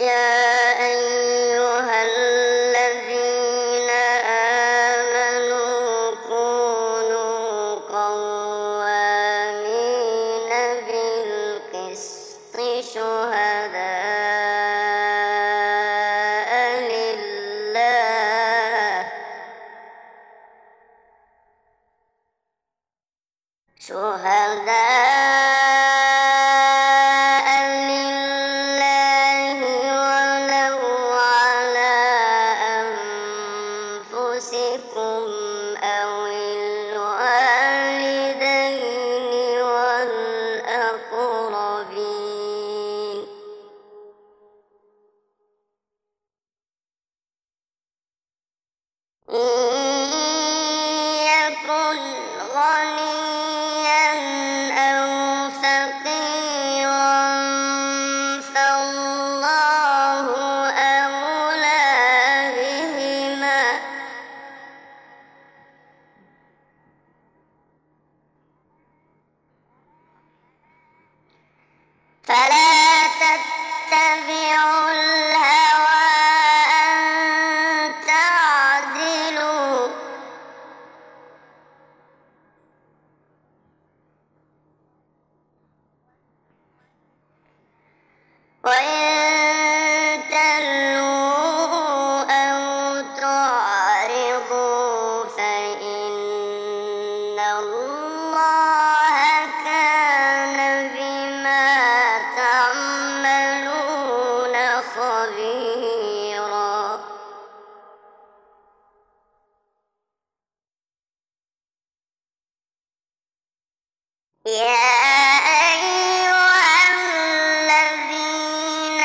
يا أيها الذين آمنوا كونوا قوامين بالقسط شهداء لله ولو على أنفسكم أو الوالدين والأقربين إن يكن غنيا أو فقيرا فالله أولى بهما فلا تتبعوا الهوى أن تعدلوا وإن تلووا أو تعرضوا فإن الله كان بما تعملون خبيرا يا أيها الذين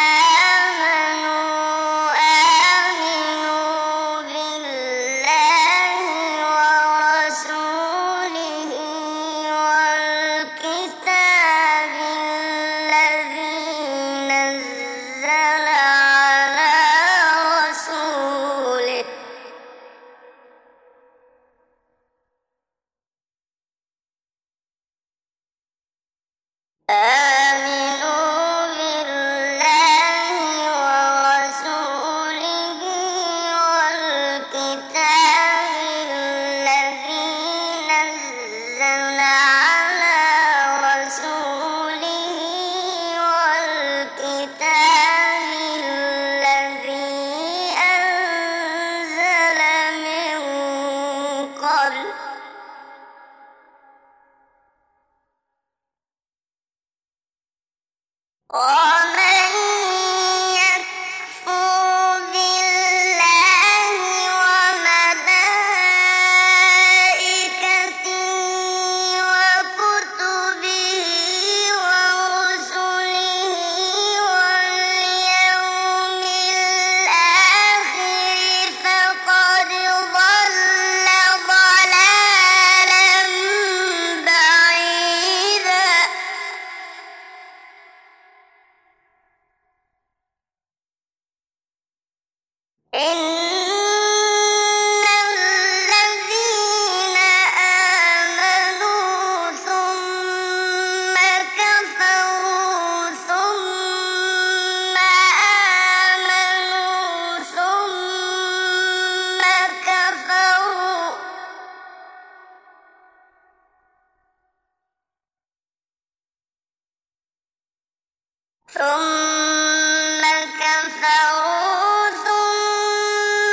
آمنوا آمنوا بالله ورسوله والكتاب الذي نزل على رسوله آمنوا بالله ورسوله والكتاب الذي نزل على رسوله والكتاب الذي أنزل من قبل ومن يكفر بالله وملائكته وكتبه ورسله واليوم الآخر فقد ضل ضلالا بعيدا إن الذين آمنوا ثم كفروا ثم آمنوا ثم كفروا ثم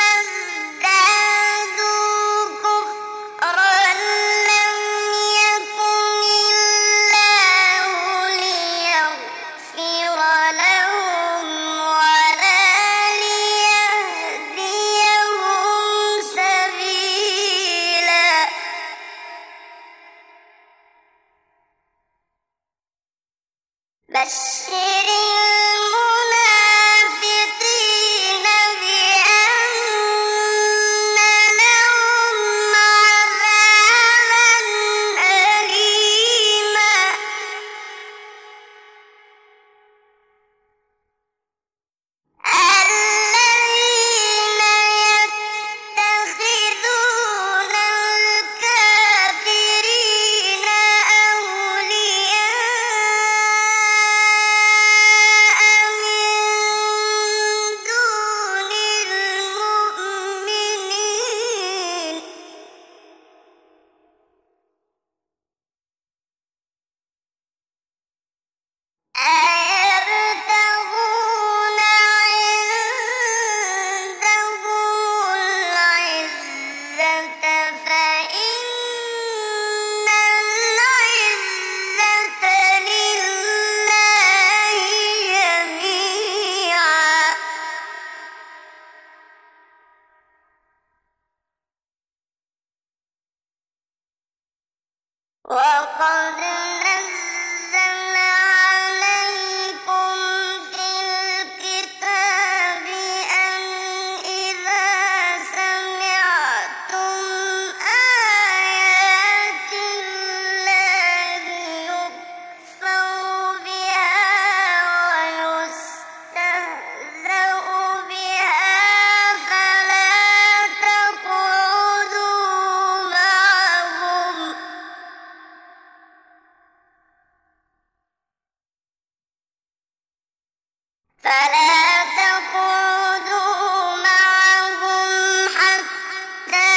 فلا تقعدوا معهم حتى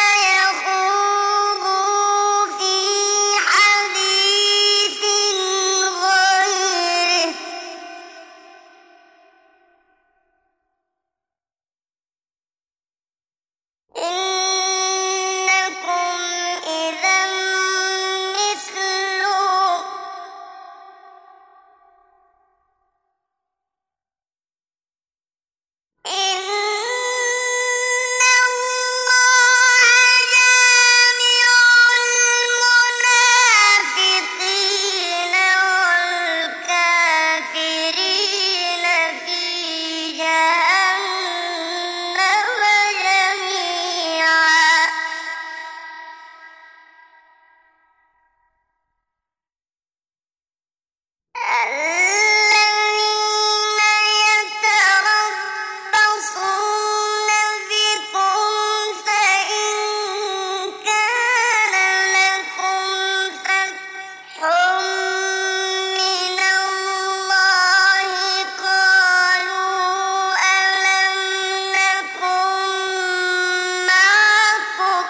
يخوضوا في حديث غيره إنكم إذا مثلهم إن الله جامع المنافقين والكافرين في جهنم جميعا الذين يتربصون بكم فإن كان لكم فتح من الله قالوا ألم نكن معكم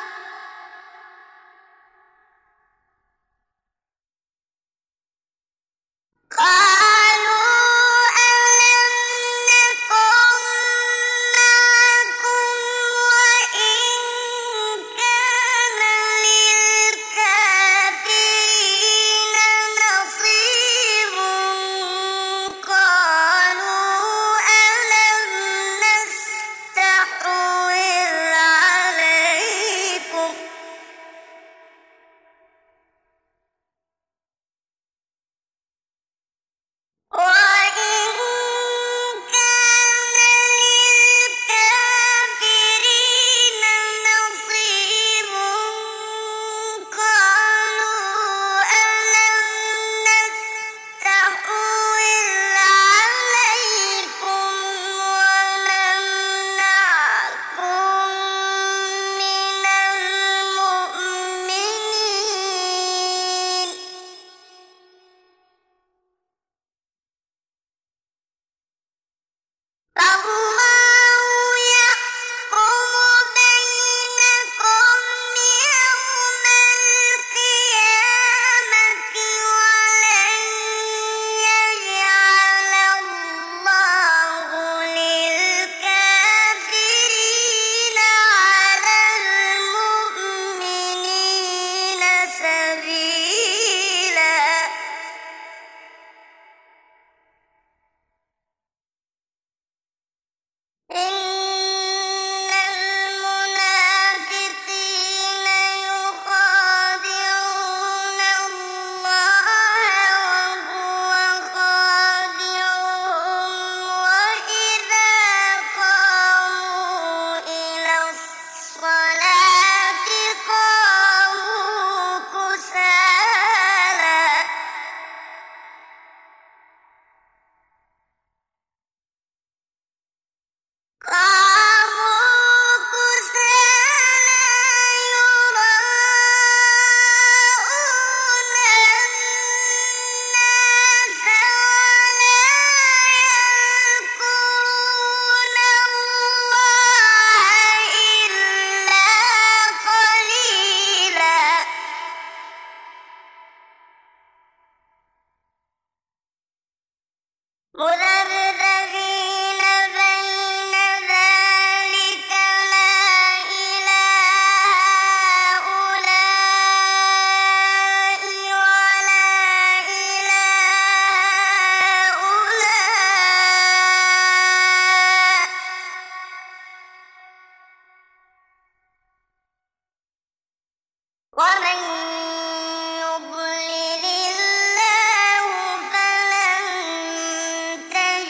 قالوا ألم نكن معكم وإن كان للكافرين نصيب قالوا ألم نستحوذ عليكم وإن كان للكافرين نصيب قالوا ألم نستحوذ عليكم ونمنعكم من المؤمنين فالله يحكم بينكم يوم القيامة ولن يجعل الله للكافرين على المؤمنين سبيلا إن المنافقين يخادعون الله وهو خادعهم وإذا قاموا إلى الصلاة قاموا كسالى يراءون الناس ولا يذكرون الله إلا قليلا مذبذبين بين ذلك لا إلى هؤلاء ولا إلى هؤلاء ومن يضلل الله فلن تجد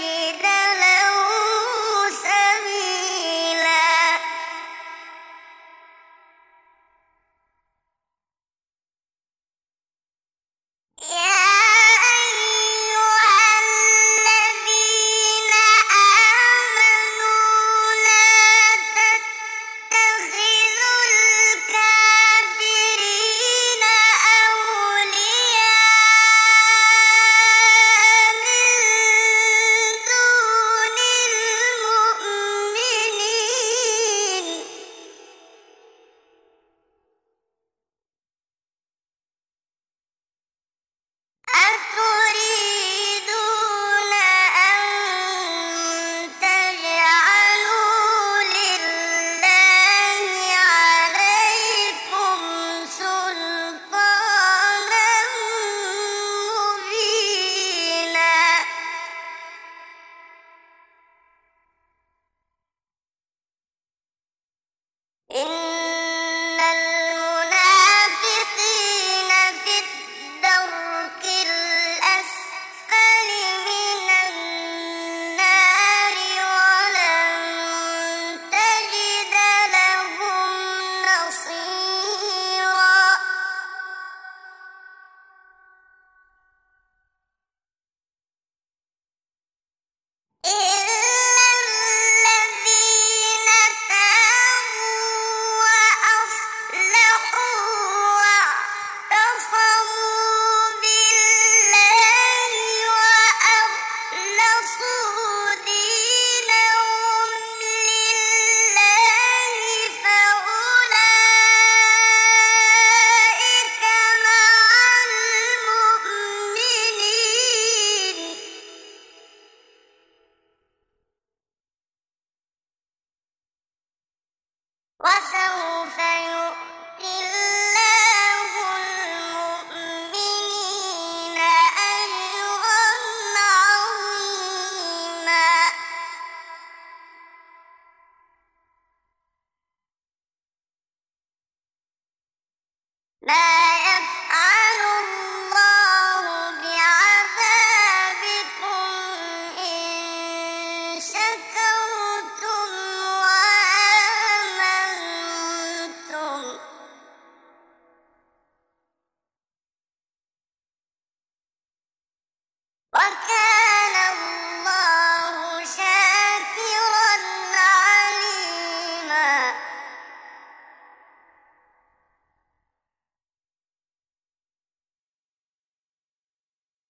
وسوف